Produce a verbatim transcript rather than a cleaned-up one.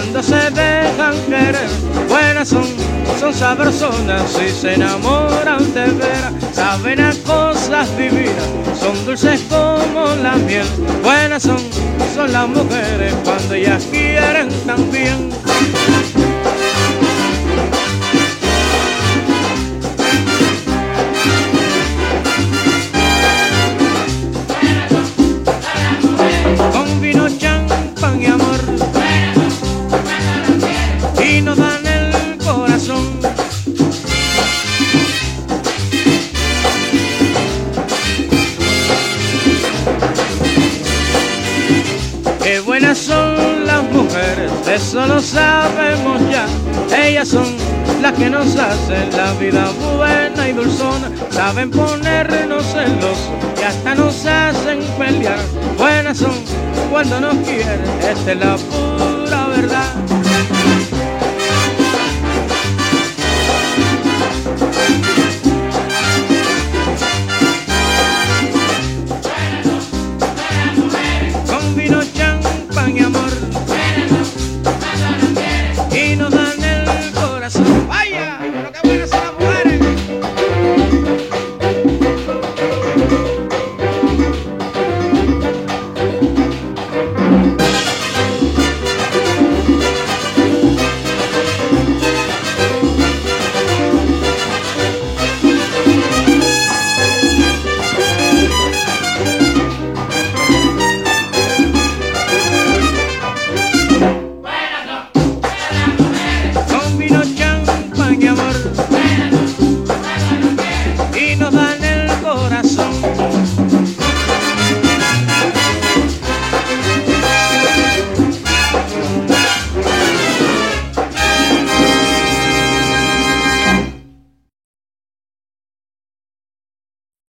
cuando se dejan querer. Buenas son, son sabrosonas y se enamoran de veras. Saben a cosas divinas, son dulces como la miel. Buenas son, son las mujeres cuando ellas quieren también. Con vino, champán y amor, y nos dan el corazón. Qué buenas son las mujeres, eso lo sabemos ya. Ellas son las que nos hacen la vida buena y dulzona. Saben ponernos celosos y hasta nos hacen pelear. Buenas son cuando nos quieren, esta es la pura